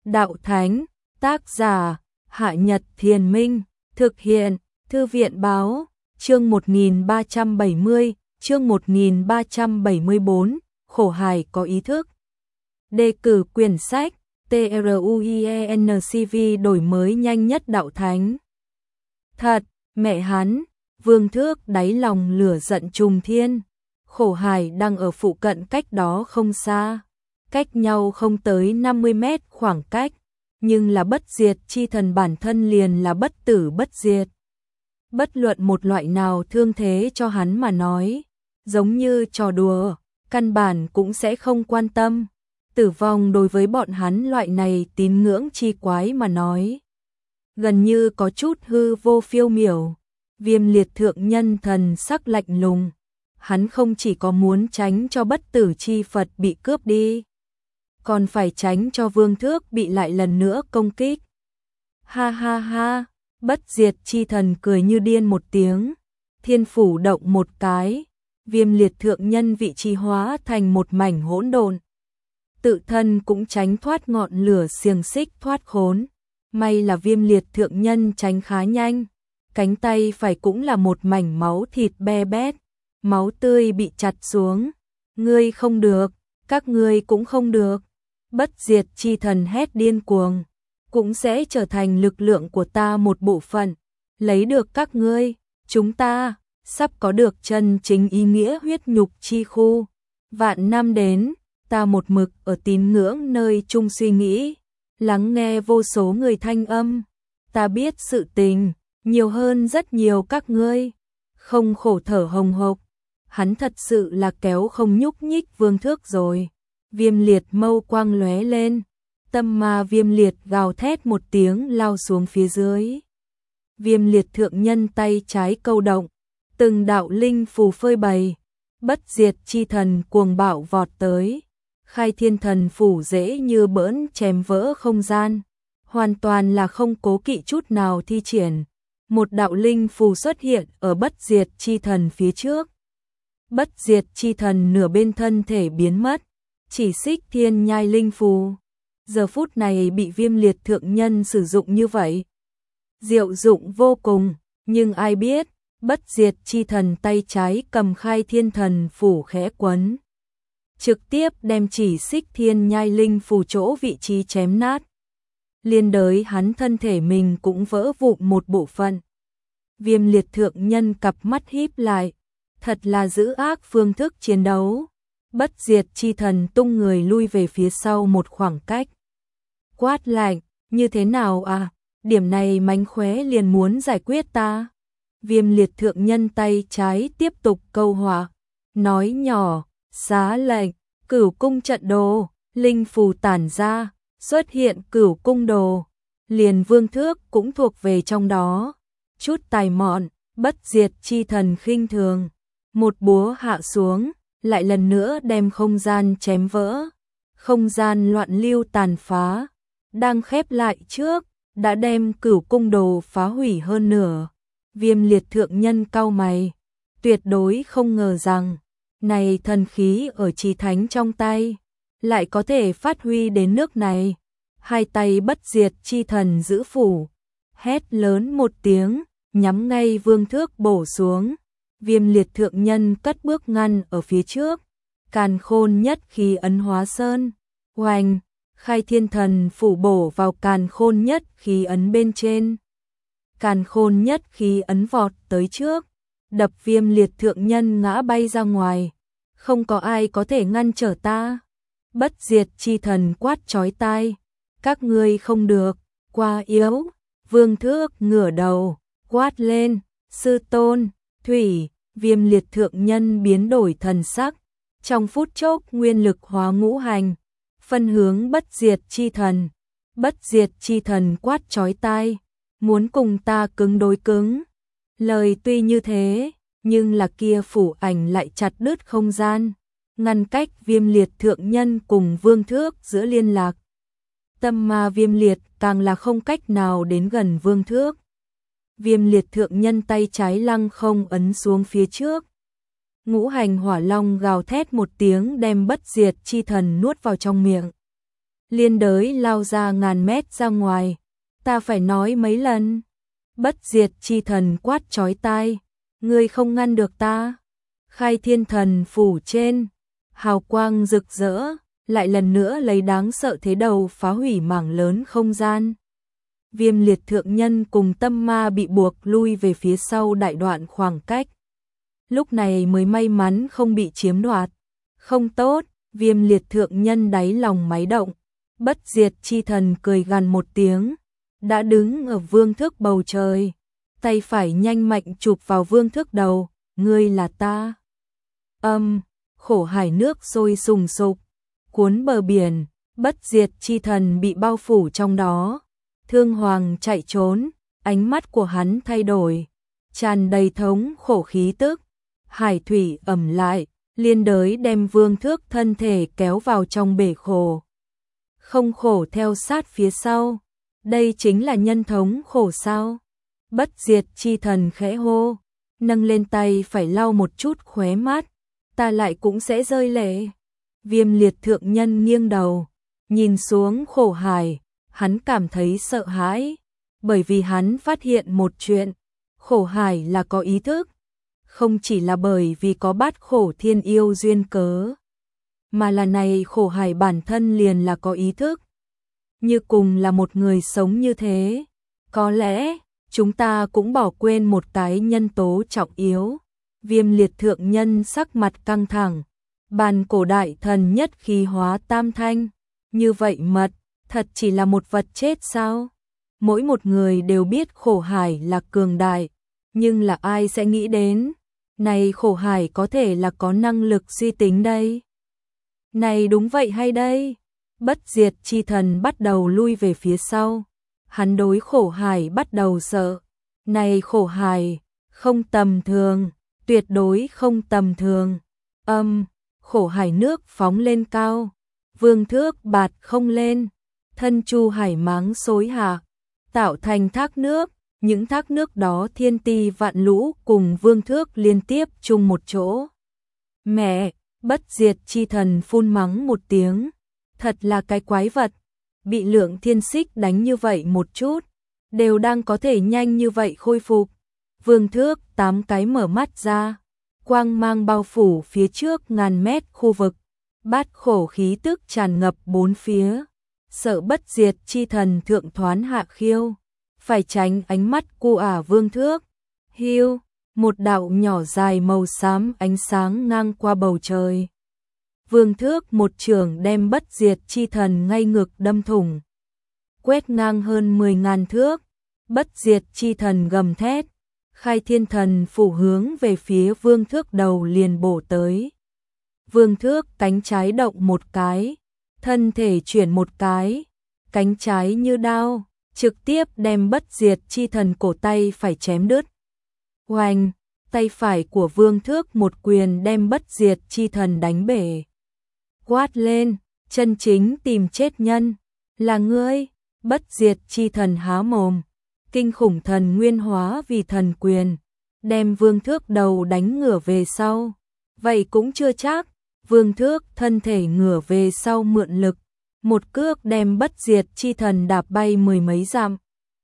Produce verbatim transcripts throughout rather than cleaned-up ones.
Đạo Thánh, tác giả, Hạ Nhật Thiền Minh, thực hiện, Thư viện Báo, chương một nghìn ba trăm bảy mươi, chương một nghìn ba trăm bảy mươi tư, khổ hài có ý thức. Đề cử quyển sách, TRUIENCV đổi mới nhanh nhất Đạo Thánh. Thật, mẹ hắn, Vương Thước đáy lòng lửa giận trùng thiên. Khổ hài đang ở phụ cận cách đó không xa, cách nhau không tới năm mươi mét khoảng cách, nhưng là bất diệt chi thần bản thân liền là bất tử bất diệt. Bất luận một loại nào thương thế cho hắn mà nói, giống như trò đùa, căn bản cũng sẽ không quan tâm. Tử vong đối với bọn hắn loại này tín ngưỡng chi quái mà nói, gần như có chút hư vô phiêu miểu. Viêm liệt thượng nhân thần sắc lạnh lùng, hắn không chỉ có muốn tránh cho bất tử chi Phật bị cướp đi, còn phải tránh cho Vương Thước bị lại lần nữa công kích. Ha ha ha, bất diệt chi thần cười như điên một tiếng, thiên phủ động một cái, viêm liệt thượng nhân vị trí hóa thành một mảnh hỗn độn. Tự thân cũng tránh thoát ngọn lửa xiềng xích thoát khốn, may là viêm liệt thượng nhân tránh khá nhanh, cánh tay phải cũng là một mảnh máu thịt be bét, máu tươi bị chặt xuống. Ngươi không được, các ngươi cũng không được. Bất diệt chi thần hét điên cuồng, cũng sẽ trở thành lực lượng của ta một bộ phận, lấy được các ngươi, chúng ta sắp có được chân chính ý nghĩa huyết nhục chi khu. Vạn năm đến, ta một mực ở tín ngưỡng nơi chung suy nghĩ, lắng nghe vô số người thanh âm, ta biết sự tình nhiều hơn rất nhiều các ngươi, không khổ thở hồng hộc. Hắn thật sự là kéo không nhúc nhích Vương Thước rồi. Viêm liệt mâu quang lóe lên, tâm ma viêm liệt gào thét một tiếng lao xuống phía dưới. Viêm liệt thượng nhân tay trái câu động, từng đạo linh phù phơi bày, bất diệt chi thần cuồng bạo vọt tới. Khai thiên thần phủ dễ như bỡn chém vỡ không gian, hoàn toàn là không cố kỵ chút nào thi triển. Một đạo linh phù xuất hiện ở bất diệt chi thần phía trước. Bất diệt chi thần nửa bên thân thể biến mất, chỉ xích thiên nhai linh phù. Giờ phút này bị viêm liệt thượng nhân sử dụng như vậy, diệu dụng vô cùng, nhưng ai biết, bất diệt chi thần tay trái cầm khai thiên thần phủ khẽ quấn, trực tiếp đem chỉ xích thiên nhai linh phù chỗ vị trí chém nát. Liên đới hắn thân thể mình cũng vỡ vụn một bộ phận. Viêm liệt thượng nhân cặp mắt híp lại, thật là dữ ác phương thức chiến đấu. Bất diệt chi thần tung người lui về phía sau một khoảng cách. Quát lạnh, như thế nào à, điểm này mánh khóe liền muốn giải quyết ta. Viêm liệt thượng nhân tay trái tiếp tục câu họa, nói nhỏ, xá lệnh, cửu cung trận đồ, linh phù tản ra, xuất hiện cửu cung đồ. Liền Vương Thước cũng thuộc về trong đó. Chút tài mọn, bất diệt chi thần khinh thường, một búa hạ xuống, lại lần nữa đem không gian chém vỡ. Không gian loạn lưu tàn phá, đang khép lại trước, đã đem cửu cung đồ phá hủy hơn nửa. Viêm liệt thượng nhân cau mày, tuyệt đối không ngờ rằng, này thần khí ở chí thánh trong tay, lại có thể phát huy đến nước này. Hai tay bất diệt chi thần giữ phủ, hét lớn một tiếng, nhắm ngay Vương Thước bổ xuống. Viêm liệt thượng nhân cất bước ngăn ở phía trước, càn khôn nhất khí ấn hóa sơn, oanh, khai thiên thần phủ bổ vào càn khôn nhất khí ấn bên trên. Càn khôn nhất khí ấn vọt tới trước, đập viêm liệt thượng nhân ngã bay ra ngoài. Không có ai có thể ngăn trở ta. Bất diệt chi thần quát chói tai, các ngươi không được, quá yếu. Vương Thước ngửa đầu, quát lên, sư tôn, thủy. Viêm liệt thượng nhân biến đổi thần sắc, trong phút chốc nguyên lực hóa ngũ hành, phân hướng bất diệt chi thần. Bất diệt chi thần quát chói tai, muốn cùng ta cứng đối cứng. Lời tuy như thế, nhưng là kia phủ ảnh lại chặt đứt không gian, ngăn cách viêm liệt thượng nhân cùng Vương Thước giữa liên lạc. Tâm ma viêm liệt càng là không cách nào đến gần Vương Thước. Viêm liệt thượng nhân tay trái lăng không ấn xuống phía trước. Ngũ hành hỏa long gào thét một tiếng đem bất diệt chi thần nuốt vào trong miệng. Liên đới lao ra ngàn mét ra ngoài. Ta phải nói mấy lần. Bất diệt chi thần quát chói tai. Ngươi không ngăn được ta. Khai thiên thần phủ trên. Hào quang rực rỡ. Lại lần nữa lấy đáng sợ thế đầu phá hủy mảng lớn không gian. Viêm liệt thượng nhân cùng tâm ma bị buộc lui về phía sau đại đoạn khoảng cách. Lúc này mới may mắn không bị chiếm đoạt. Không tốt, viêm liệt thượng nhân đáy lòng máy động. Bất diệt chi thần cười gằn một tiếng. Đã đứng ở vương thước bầu trời. Tay phải nhanh mạnh chụp vào vương thước đầu. Ngươi là ta. Âm, khổ hải nước sôi sùng sục. Cuốn bờ biển, bất diệt chi thần bị bao phủ trong đó. Thương Hoàng chạy trốn, ánh mắt của hắn thay đổi. Tràn đầy thống khổ khí tức. Hải thủy ẩm lại, liên đới đem vương thước thân thể kéo vào trong bể khổ. Không khổ theo sát phía sau. Đây chính là nhân thống khổ sao? Bất diệt chi thần khẽ hô. Nâng lên tay phải lau một chút khóe mắt. Ta lại cũng sẽ rơi lệ. Viêm liệt thượng nhân nghiêng đầu. Nhìn xuống khổ hải. Hắn cảm thấy sợ hãi. Bởi vì hắn phát hiện một chuyện. Khổ hải là có ý thức. Không chỉ là bởi vì có bát khổ thiên yêu duyên cớ. Mà là này khổ hải bản thân liền là có ý thức. Như cùng là một người sống như thế. Có lẽ, chúng ta cũng bỏ quên một cái nhân tố trọng yếu. Viêm liệt thượng nhân sắc mặt căng thẳng. Bàn cổ đại thần nhất khí hóa tam thanh. Như vậy mật, thật chỉ là một vật chết sao? Mỗi một người đều biết khổ hải là cường đại. Nhưng là ai sẽ nghĩ đến? Này khổ hải có thể là có năng lực suy tính đây. Này đúng vậy hay đây? Bất diệt chi thần bắt đầu lui về phía sau. Hắn đối khổ hải bắt đầu sợ. Này khổ hải, không tầm thường, tuyệt đối không tầm thường. Âm, khổ hải nước phóng lên cao. Vương thước bạt không lên. Thân chu hải máng xối hạ. Tạo thành thác nước. Những thác nước đó thiên ti vạn lũ cùng vương thước liên tiếp chung một chỗ. Mẹ, bất diệt chi thần phun mắng một tiếng. Thật là cái quái vật. Bị lượng thiên xích đánh như vậy một chút. Đều đang có thể nhanh như vậy khôi phục. Vương thước tám cái mở mắt ra. Quang mang bao phủ phía trước ngàn mét khu vực. Bát khổ khí tức tràn ngập bốn phía. Sợ bất diệt chi thần thượng thoán hạ khiêu. Phải tránh ánh mắt cu ả vương thước. Hiu, một đạo nhỏ dài màu xám ánh sáng ngang qua bầu trời. Vương thước một trường đem bất diệt chi thần ngay ngực đâm thủng. Quét ngang hơn mười ngàn thước. Bất diệt chi thần gầm thét. Khai thiên thần phủ hướng về phía vương thước đầu liền bổ tới. Vương thước cánh trái động một cái. Thân thể chuyển một cái. Cánh trái như đao. Trực tiếp đem bất diệt chi thần cổ tay phải chém đứt. Oanh, tay phải của vương thước một quyền đem bất diệt chi thần đánh bể. Quát lên, chân chính tìm chết nhân. Là ngươi, bất diệt chi thần há mồm. Kinh khủng thần nguyên hóa vì thần quyền. Đem vương thước đầu đánh ngửa về sau. Vậy cũng chưa chắc, vương thước thân thể ngửa về sau mượn lực. Một cước đem bất diệt chi thần đạp bay mười mấy dặm.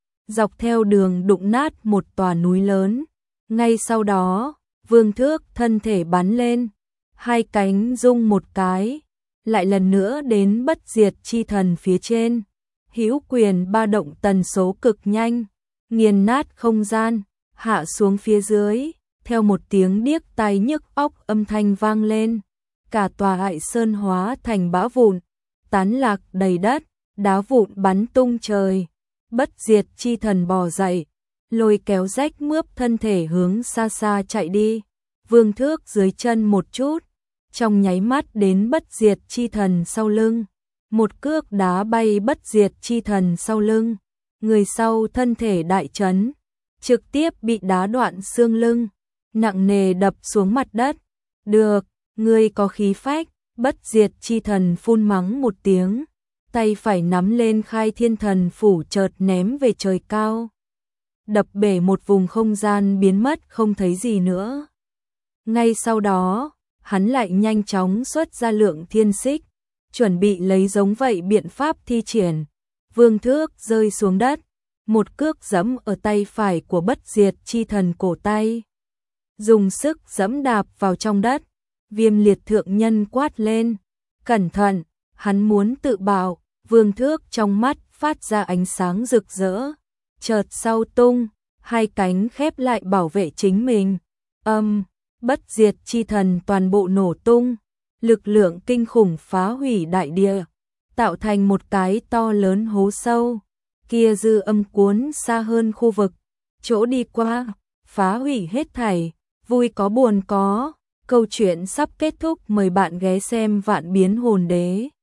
Dọc theo đường đụng nát một tòa núi lớn. Ngay sau đó, vương thước thân thể bắn lên. Hai cánh rung một cái. Lại lần nữa đến bất diệt chi thần phía trên. Hữu quyền ba động tần số cực nhanh. Nghiền nát không gian. Hạ xuống phía dưới. Theo một tiếng điếc tai nhức óc âm thanh vang lên. Cả tòa Hải Sơn hóa thành bã vụn. Tán lạc đầy đất, đá vụn bắn tung trời. Bất diệt chi thần bò dậy, lôi kéo rách mướp thân thể hướng xa xa chạy đi. Vương thước dưới chân một chút, trong nháy mắt đến bất diệt chi thần sau lưng. Một cước đá bay bất diệt chi thần sau lưng. Người sau thân thể đại chấn, trực tiếp bị đá đoạn xương lưng, nặng nề đập xuống mặt đất. Được, ngươi có khí phách. Bất diệt chi thần phun mắng một tiếng, tay phải nắm lên khai thiên thần phủ chợt ném về trời cao. Đập bể một vùng không gian biến mất không thấy gì nữa. Ngay sau đó, hắn lại nhanh chóng xuất ra lượng thiên xích, chuẩn bị lấy giống vậy biện pháp thi triển. Vương Thước rơi xuống đất, một cước giẫm ở tay phải của Bất Diệt Chi Thần cổ tay. Dùng sức giẫm đạp vào trong đất, Viêm Liệt thượng nhân quát lên, cẩn thận, hắn muốn tự bạo. Vương Thước trong mắt phát ra ánh sáng rực rỡ, chợt sau tung, hai cánh khép lại bảo vệ chính mình. Âm, Bất Diệt Chi Thần toàn bộ nổ tung, lực lượng kinh khủng phá hủy đại địa, tạo thành một cái to lớn hố sâu. Kia dư âm cuốn xa hơn khu vực, chỗ đi qua, phá hủy hết thảy, vui có buồn có. Câu chuyện sắp kết thúc, mời bạn ghé xem Vạn Biến Hồn Đế.